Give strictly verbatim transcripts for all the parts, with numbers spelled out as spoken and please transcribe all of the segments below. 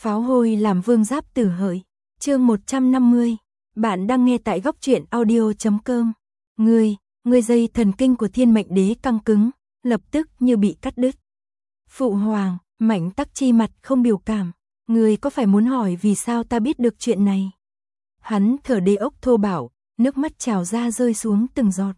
Pháo hôi làm vương giáp tử hợi. Chương một trăm năm mươi. Bạn đang nghe tại góc truyện audio chấm com. Ngươi, ngươi dây thần kinh của Thiên Mệnh Đế căng cứng, lập tức như bị cắt đứt. Phụ hoàng, Mạnh Tắc Chi mặt không biểu cảm. Ngươi có phải muốn hỏi vì sao ta biết được chuyện này? Hắn thở đê ốc thô bạo, nước mắt trào ra rơi xuống từng giọt.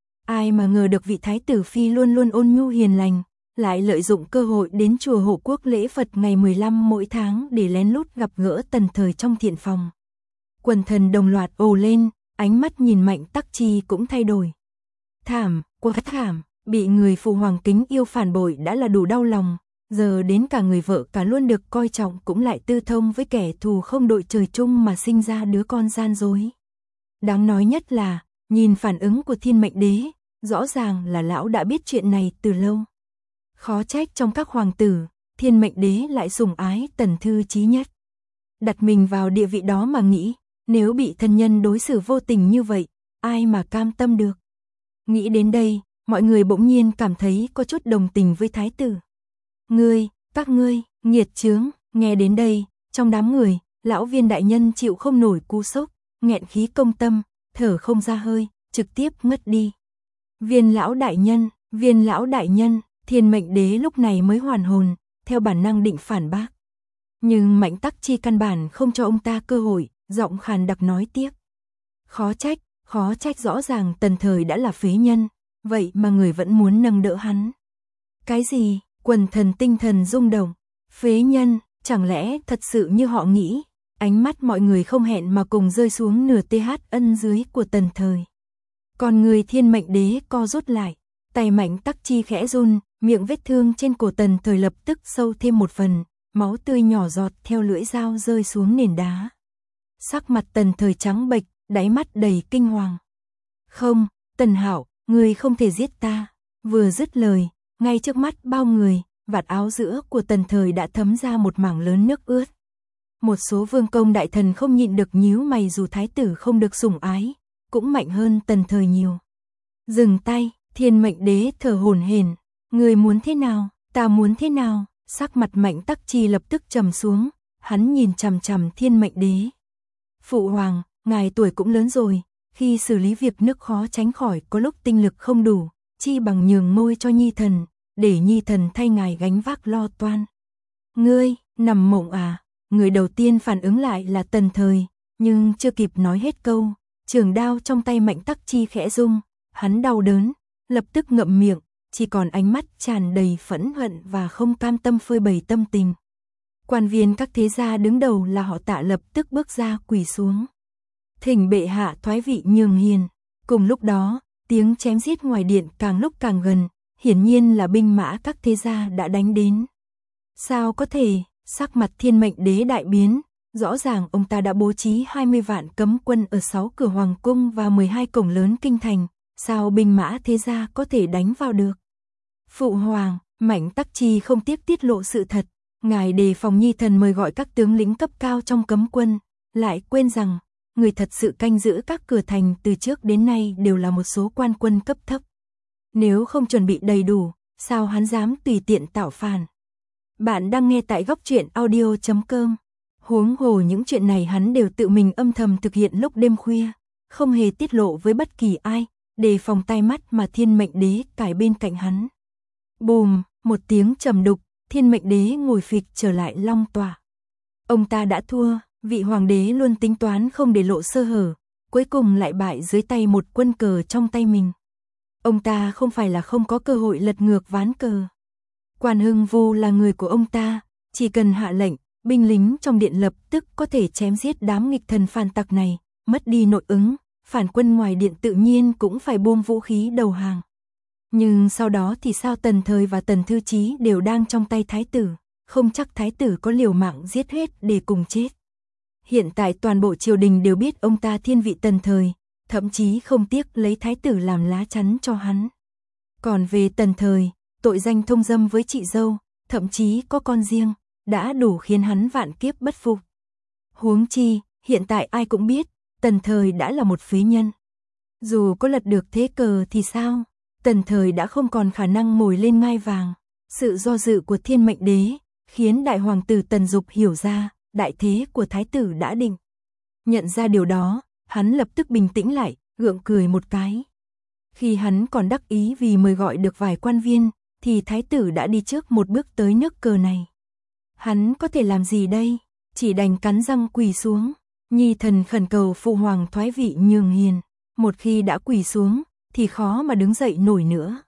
Ai mà ngờ được vị thái tử phi luôn luôn ôn nhu hiền lành, lại lợi dụng cơ hội đến chùa Hộ Quốc lễ Phật ngày mười lăm mỗi tháng để lén lút gặp gỡ Tần Thời trong thiện phòng. Quần thần đồng loạt ồ lên, ánh mắt nhìn Mạnh Tắc Chi cũng thay đổi. Thảm, quá thảm, bị người phụ hoàng kính yêu phản bội đã là đủ đau lòng, giờ đến cả người vợ cả luôn được coi trọng cũng lại tư thông với kẻ thù không đội trời chung mà sinh ra đứa con gian dối. Đáng nói nhất là, nhìn phản ứng của Thiên Mệnh Đế, rõ ràng là lão đã biết chuyện này từ lâu. Khó trách trong các hoàng tử, Thiên Mệnh Đế lại sủng ái Tần Thư Chí nhất. Đặt mình vào địa vị đó mà nghĩ, nếu bị thân nhân đối xử vô tình như vậy, ai mà cam tâm được. Nghĩ đến đây, mọi người bỗng nhiên cảm thấy có chút đồng tình với thái tử. Ngươi, các ngươi, nghiệt chướng, nghe đến đây, trong đám người, lão Viên đại nhân chịu không nổi cú sốc, nghẹn khí công tâm, thở không ra hơi, trực tiếp ngất đi. Viên lão đại nhân, Viên lão đại nhân, Thiên Mệnh Đế lúc này mới hoàn hồn, theo bản năng định phản bác. Nhưng Mạnh Tắc Chi căn bản không cho ông ta cơ hội, giọng khàn đặc nói tiếp. Khó trách, khó trách rõ ràng Tần Thời đã là phế nhân, vậy mà người vẫn muốn nâng đỡ hắn. Cái gì? Quần thần tinh thần rung động. Phế nhân, chẳng lẽ thật sự như họ nghĩ? Ánh mắt mọi người không hẹn mà cùng rơi xuống nửa th ân dưới của Tần Thời. Còn người Thiên Mệnh Đế co rút lại, tay Mạnh Tắc Chi khẽ run, miệng vết thương trên cổ Tần Thời lập tức sâu thêm một phần, máu tươi nhỏ giọt theo lưỡi dao rơi xuống nền đá. Sắc mặt Tần Thời trắng bệch, đáy mắt đầy kinh hoàng. Không, Tần Hạo, ngươi không thể giết ta. Vừa dứt lời, ngay trước mắt bao người, vạt áo giữa của Tần Thời đã thấm ra một mảng lớn nước ướt. Một số vương công đại thần không nhịn được nhíu mày, dù thái tử không được sủng ái, cũng mạnh hơn Tần Thời nhiều. Dừng tay, Thiên Mệnh Đế thở hổn hển. Người muốn thế nào, ta muốn thế nào? Sắc mặt Mạnh Tắc Chi lập tức trầm xuống, hắn nhìn chằm chằm Thiên Mệnh Đế. Phụ hoàng, ngài tuổi cũng lớn rồi, khi xử lý việc nước khó tránh khỏi có lúc tinh lực không đủ, chi bằng nhường ngôi cho nhi thần, để nhi thần thay ngài gánh vác lo toan. Ngươi, nằm mộng à? Người đầu tiên phản ứng lại là Tần Thời, nhưng chưa kịp nói hết câu, trường đao trong tay Mạnh Tắc Chi khẽ rung, hắn đau đớn, lập tức ngậm miệng, chỉ còn ánh mắt tràn đầy phẫn hận và không cam tâm phơi bày tâm tình. Quan viên các thế gia đứng đầu là họ Tạ lập tức bước ra quỳ xuống. Thỉnh bệ hạ thoái vị nhường hiền. Cùng lúc đó, tiếng chém giết ngoài điện càng lúc càng gần, hiển nhiên là binh mã các thế gia đã đánh đến. Sao có thể? Sắc mặt Thiên Mệnh Đế đại biến, rõ ràng ông ta đã bố trí hai mươi vạn cấm quân ở sáu cửa hoàng cung và mười hai cổng lớn kinh thành, sao binh mã thế gia có thể đánh vào được? Phụ hoàng, Mạnh Tắc Chi không tiếc tiết lộ sự thật, ngài đề phòng nhi thần mời gọi các tướng lĩnh cấp cao trong cấm quân, lại quên rằng người thật sự canh giữ các cửa thành từ trước đến nay đều là một số quan quân cấp thấp. Nếu không chuẩn bị đầy đủ, sao hắn dám tùy tiện tạo phản? Bạn đang nghe tại góc truyện audio chấm com. Huống hồ những chuyện này hắn đều tự mình âm thầm thực hiện lúc đêm khuya, không hề tiết lộ với bất kỳ ai, đề phòng tai mắt mà Thiên Mệnh Đế cài bên cạnh hắn. Bùm, một tiếng trầm đục, Thiên Mệnh Đế ngồi phịch trở lại long tọa. Ông ta đã thua, vị hoàng đế luôn tính toán không để lộ sơ hở, cuối cùng lại bại dưới tay một quân cờ trong tay mình. Ông ta không phải là không có cơ hội lật ngược ván cờ. Quan Hưng Vu là người của ông ta, chỉ cần hạ lệnh, binh lính trong điện lập tức có thể chém giết đám nghịch thần phản tặc này, mất đi nội ứng, phản quân ngoài điện tự nhiên cũng phải buông vũ khí đầu hàng. Nhưng sau đó thì sao? Tần Thời và Tần Thư Chí đều đang trong tay thái tử, không chắc thái tử có liều mạng giết hết để cùng chết. Hiện tại toàn bộ triều đình đều biết ông ta thiên vị Tần Thời, thậm chí không tiếc lấy thái tử làm lá chắn cho hắn. Còn về Tần Thời, tội danh thông dâm với chị dâu, thậm chí có con riêng, đã đủ khiến hắn vạn kiếp bất phục. Huống chi, hiện tại ai cũng biết, Tần Thời đã là một phế nhân. Dù có lật được thế cờ thì sao? Tần Thời đã không còn khả năng ngồi lên ngai vàng. Sự do dự của Thiên Mệnh Đế khiến đại hoàng tử Tần Dục hiểu ra, đại thế của thái tử đã định. Nhận ra điều đó, hắn lập tức bình tĩnh lại, gượng cười một cái. Khi hắn còn đắc ý vì mời gọi được vài quan viên, thì thái tử đã đi trước một bước tới nước cờ này. Hắn có thể làm gì đây? Chỉ đành cắn răng quỳ xuống. Nhi thần khẩn cầu phụ hoàng thoái vị nhường hiền. Một khi đã quỳ xuống, thì khó mà đứng dậy nổi nữa.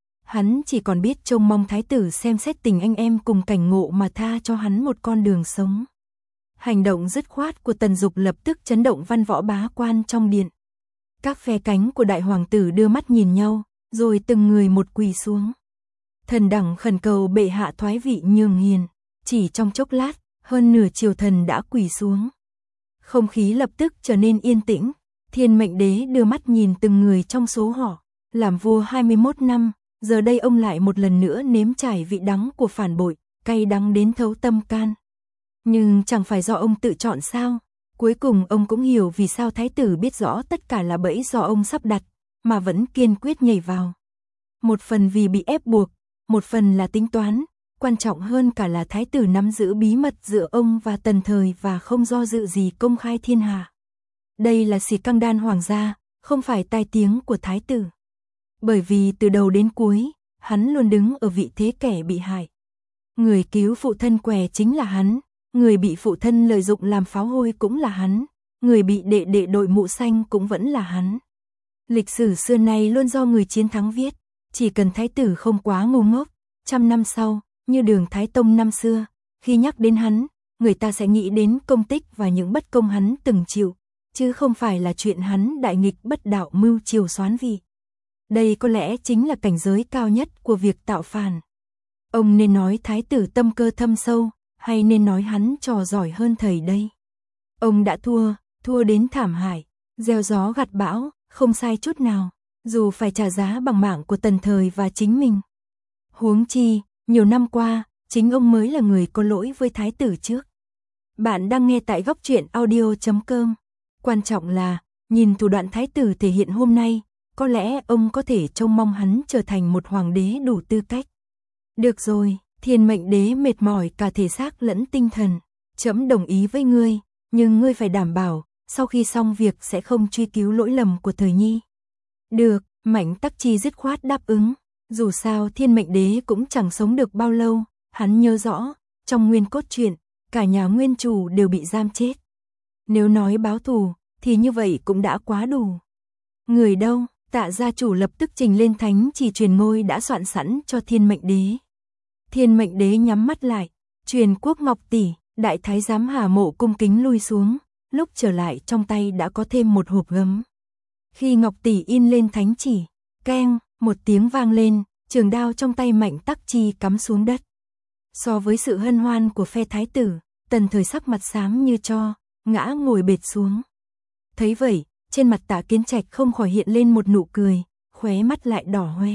Hắn chỉ còn biết trông mong thái tử xem xét tình anh em cùng cảnh ngộ mà tha cho hắn một con đường sống. Hành động dứt khoát của Tần Dục lập tức chấn động văn võ bá quan trong điện. Các phe cánh của đại hoàng tử đưa mắt nhìn nhau, rồi từng người một quỳ xuống. Thần đẳng khẩn cầu bệ hạ thoái vị nhường hiền. Chỉ trong chốc lát, hơn nửa triều thần đã quỳ xuống. Không khí lập tức trở nên yên tĩnh. Thiên Mệnh Đế đưa mắt nhìn từng người trong số họ. Làm vua hai mươi mốt năm, giờ đây ông lại một lần nữa nếm trải vị đắng của phản bội, cay đắng đến thấu tâm can. Nhưng chẳng phải do ông tự chọn sao? Cuối cùng ông cũng hiểu vì sao thái tử biết rõ tất cả là bẫy do ông sắp đặt, mà vẫn kiên quyết nhảy vào. Một phần vì bị ép buộc, một phần là tính toán, quan trọng hơn cả là thái tử nắm giữ bí mật giữa ông và Tần Thời và không do dự gì công khai thiên hạ. Đây là xì căng đan hoàng gia, không phải tai tiếng của thái tử. Bởi vì từ đầu đến cuối, hắn luôn đứng ở vị thế kẻ bị hại. Người cứu phụ thân què chính là hắn, người bị phụ thân lợi dụng làm pháo hôi cũng là hắn, người bị đệ đệ đội mũ xanh cũng vẫn là hắn. Lịch sử xưa nay luôn do người chiến thắng viết, chỉ cần thái tử không quá ngu ngốc, trăm năm sau, như Đường Thái Tông năm xưa, khi nhắc đến hắn, người ta sẽ nghĩ đến công tích và những bất công hắn từng chịu, chứ không phải là chuyện hắn đại nghịch bất đạo mưu triều soán vị. Đây có lẽ chính là cảnh giới cao nhất của việc tạo phản. Ông nên nói thái tử tâm cơ thâm sâu, hay nên nói hắn trò giỏi hơn thầy đây? Ông đã thua, thua đến thảm hại, gieo gió gặt bão, không sai chút nào, dù phải trả giá bằng mạng của Tần Thời và chính mình. Huống chi, nhiều năm qua, chính ông mới là người có lỗi với thái tử trước. Bạn đang nghe tại góc truyện audio chấm com. Quan trọng là, nhìn thủ đoạn thái tử thể hiện hôm nay, có lẽ ông có thể trông mong hắn trở thành một hoàng đế đủ tư cách. Được rồi, Thiên Mệnh Đế mệt mỏi cả thể xác lẫn tinh thần. Trẫm đồng ý với ngươi, nhưng ngươi phải đảm bảo, sau khi xong việc sẽ không truy cứu lỗi lầm của Thời Nhi. Được, Mạnh Tắc Chi dứt khoát đáp ứng. Dù sao Thiên Mệnh Đế cũng chẳng sống được bao lâu, hắn nhớ rõ, trong nguyên cốt truyện, cả nhà nguyên chủ đều bị giam chết. Nếu nói báo thù, thì như vậy cũng đã quá đủ. Người đâu? Tạ gia chủ lập tức trình lên thánh chỉ truyền ngôi đã soạn sẵn cho Thiên Mệnh Đế. Thiên Mệnh Đế nhắm mắt lại, truyền quốc Ngọc tỷ, đại thái giám Hà Mộ cung kính lui xuống, lúc trở lại trong tay đã có thêm một hộp gấm. Khi Ngọc tỷ in lên thánh chỉ, keng, một tiếng vang lên, trường đao trong tay Mạnh Tắc Chi cắm xuống đất. So với sự hân hoan của phe thái tử, Tần Thời sắc mặt xám như tro, ngã ngồi bệt xuống. Thấy vậy, trên mặt Tạ Kiến Trạch không khỏi hiện lên một nụ cười, khóe mắt lại đỏ hoe.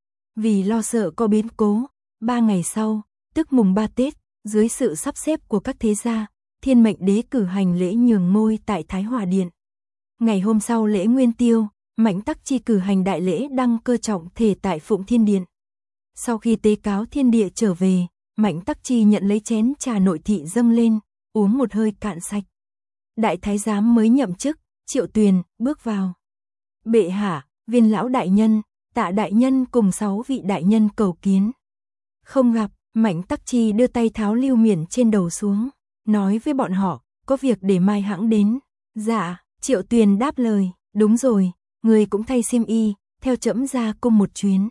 Vì lo sợ có biến cố, ba ngày sau, tức mùng ba Tết, dưới sự sắp xếp của các thế gia, Thiên Mệnh Đế cử hành lễ nhường ngôi tại Thái Hòa Điện. Ngày hôm sau lễ Nguyên Tiêu, Mạnh Tắc Chi cử hành đại lễ đăng cơ trọng thể tại Phụng Thiên Điện. Sau khi tế cáo thiên địa trở về, Mạnh Tắc Chi nhận lấy chén trà nội thị dâng lên, uống một hơi cạn sạch. Đại thái giám mới nhậm chức, Triệu Tuyền, bước vào. Bệ hạ, Viên lão đại nhân, Tạ đại nhân cùng sáu vị đại nhân cầu kiến. Không gặp, Mạnh Tắc Chi đưa tay tháo lưu miển trên đầu xuống, nói với bọn họ, có việc để mai hãng đến. Dạ, Triệu Tuyền đáp lời, đúng rồi, người cũng thay xiêm y, theo trẫm ra cung một chuyến.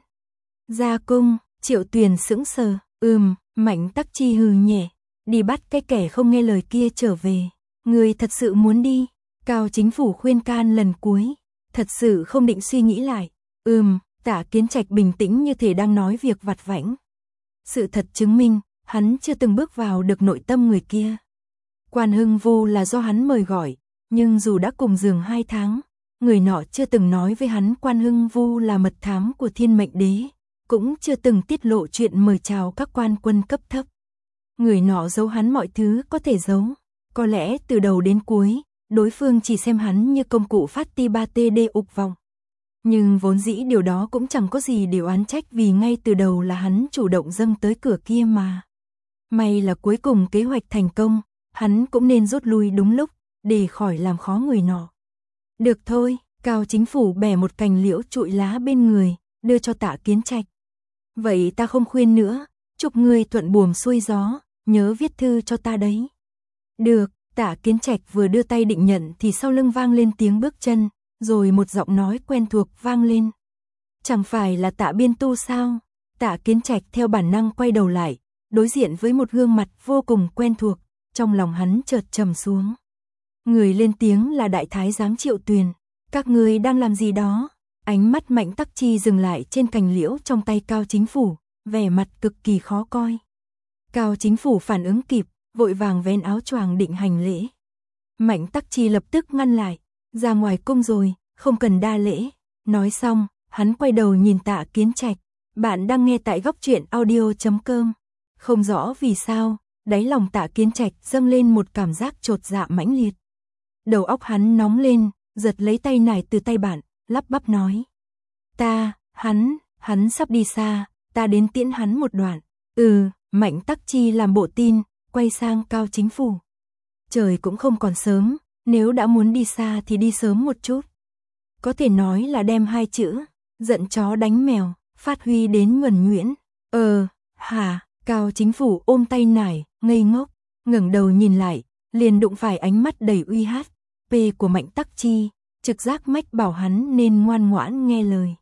Ra cung, Triệu Tuyền sững sờ, ừm, Mạnh Tắc Chi hừ nhẹ, đi bắt cái kẻ không nghe lời kia trở về. Người thật sự muốn đi? Cao chính phủ khuyên can lần cuối, thật sự không định suy nghĩ lại. Ừm, Tạ Kiến Trạch bình tĩnh như thể đang nói việc vặt vãnh. Sự thật chứng minh, hắn chưa từng bước vào được nội tâm người kia. Quan Hưng Vu là do hắn mời gọi, nhưng dù đã cùng giường hai tháng, người nọ chưa từng nói với hắn Quan Hưng Vu là mật thám của Thiên Mệnh Đế, cũng chưa từng tiết lộ chuyện mời chào các quan quân cấp thấp. Người nọ giấu hắn mọi thứ có thể giấu, có lẽ từ đầu đến cuối, đối phương chỉ xem hắn như công cụ phát ti ba tê đê ục vọng. Nhưng vốn dĩ điều đó cũng chẳng có gì để oán trách vì ngay từ đầu là hắn chủ động dâng tới cửa kia mà. May là cuối cùng kế hoạch thành công, hắn cũng nên rút lui đúng lúc, để khỏi làm khó người nọ. Được thôi, Cao Chính Phủ bẻ một cành liễu trụi lá bên người, đưa cho Tạ Kiến Trạch. Vậy ta không khuyên nữa, chúc ngươi thuận buồm xuôi gió, nhớ viết thư cho ta đấy. Được, Tạ Kiến Trạch vừa đưa tay định nhận thì sau lưng vang lên tiếng bước chân, rồi một giọng nói quen thuộc vang lên. Chẳng phải là Tạ Biên Tu sao? Tạ Kiến Trạch theo bản năng quay đầu lại, đối diện với một gương mặt vô cùng quen thuộc, trong lòng hắn chợt trầm xuống. Người lên tiếng là Đại Thái giám Triệu Tuyền. Các ngươi đang làm gì đó? Ánh mắt Mạnh Tắc Chi dừng lại trên cành liễu trong tay Cao Chính Phủ, vẻ mặt cực kỳ khó coi. Cao Chính Phủ phản ứng kịp, vội vàng vén áo choàng định hành lễ. Mạnh Tắc Chi lập tức ngăn lại, ra ngoài cung rồi, không cần đa lễ. Nói xong, hắn quay đầu nhìn Tạ Kiến Trạch. Bạn đang nghe tại góc truyện audio chấm com. Không rõ vì sao, đáy lòng Tạ Kiến Trạch dâng lên một cảm giác chột dạ mãnh liệt. Đầu óc hắn nóng lên, giật lấy tay nải từ tay bạn, lắp bắp nói. Ta, hắn, hắn sắp đi xa, ta đến tiễn hắn một đoạn. Ừ, Mạnh Tắc Chi làm bộ tin, quay sang Cao Chính Phủ. Trời cũng không còn sớm, nếu đã muốn đi xa thì đi sớm một chút. Có thể nói là đem hai chữ, giận chó đánh mèo, phát huy đến nhuần nhuyễn. Ờ, hả, Cao Chính Phủ ôm tay nải, ngây ngốc, ngẩng đầu nhìn lại, liền đụng phải ánh mắt đầy uy hát, p của Mạnh Tắc Chi, trực giác mách bảo hắn nên ngoan ngoãn nghe lời.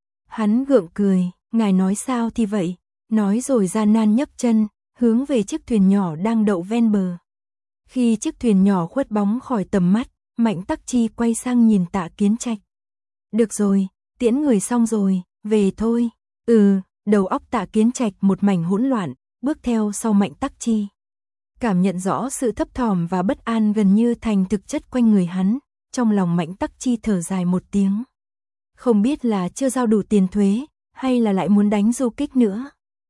Hắn gượng cười, ngài nói sao thì vậy, nói rồi gian nan nhấc chân, hướng về chiếc thuyền nhỏ đang đậu ven bờ. Khi chiếc thuyền nhỏ khuất bóng khỏi tầm mắt, Mạnh Tắc Chi quay sang nhìn Tạ Kiến Trạch. Được rồi, tiễn người xong rồi, về thôi. Ừ, đầu óc Tạ Kiến Trạch một mảnh hỗn loạn, bước theo sau Mạnh Tắc Chi. Cảm nhận rõ sự thấp thỏm và bất an gần như thành thực chất quanh người hắn, trong lòng Mạnh Tắc Chi thở dài một tiếng. Không biết là chưa giao đủ tiền thuế, hay là lại muốn đánh du kích nữa.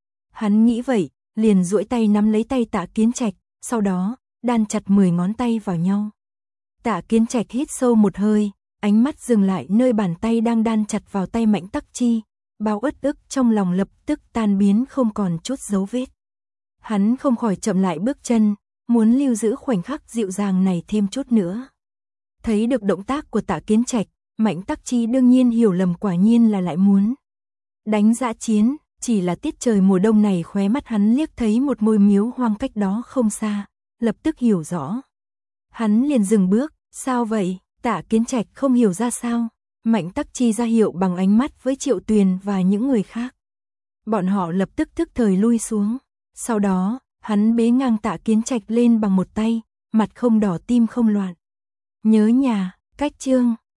Hắn nghĩ vậy, liền duỗi tay nắm lấy tay Tạ Kiến Trạch, sau đó, đan chặt mười ngón tay vào nhau. Tạ Kiến Trạch hít sâu một hơi, ánh mắt dừng lại nơi bàn tay đang đan chặt vào tay Mạnh Tắc Chi, bao uất ức trong lòng lập tức tan biến không còn chút dấu vết. Hắn không khỏi chậm lại bước chân, muốn lưu giữ khoảnh khắc dịu dàng này thêm chút nữa. Thấy được động tác của Tạ Kiến Trạch, Mạnh Tắc Chi đương nhiên hiểu lầm, quả nhiên là lại muốn đánh dã chiến, chỉ là tiết trời mùa đông này khóe mắt hắn liếc thấy một ngôi miếu hoang cách đó không xa, lập tức hiểu rõ. Hắn liền dừng bước, sao vậy? Tạ Kiến Trạch không hiểu ra sao. Mạnh Tắc Chi ra hiệu bằng ánh mắt với Triệu Tuyền và những người khác. Bọn họ lập tức thức thời lui xuống. Sau đó, hắn bế ngang Tạ Kiến Trạch lên bằng một tay, mặt không đỏ tim không loạn. Nhớ nhà, cách chương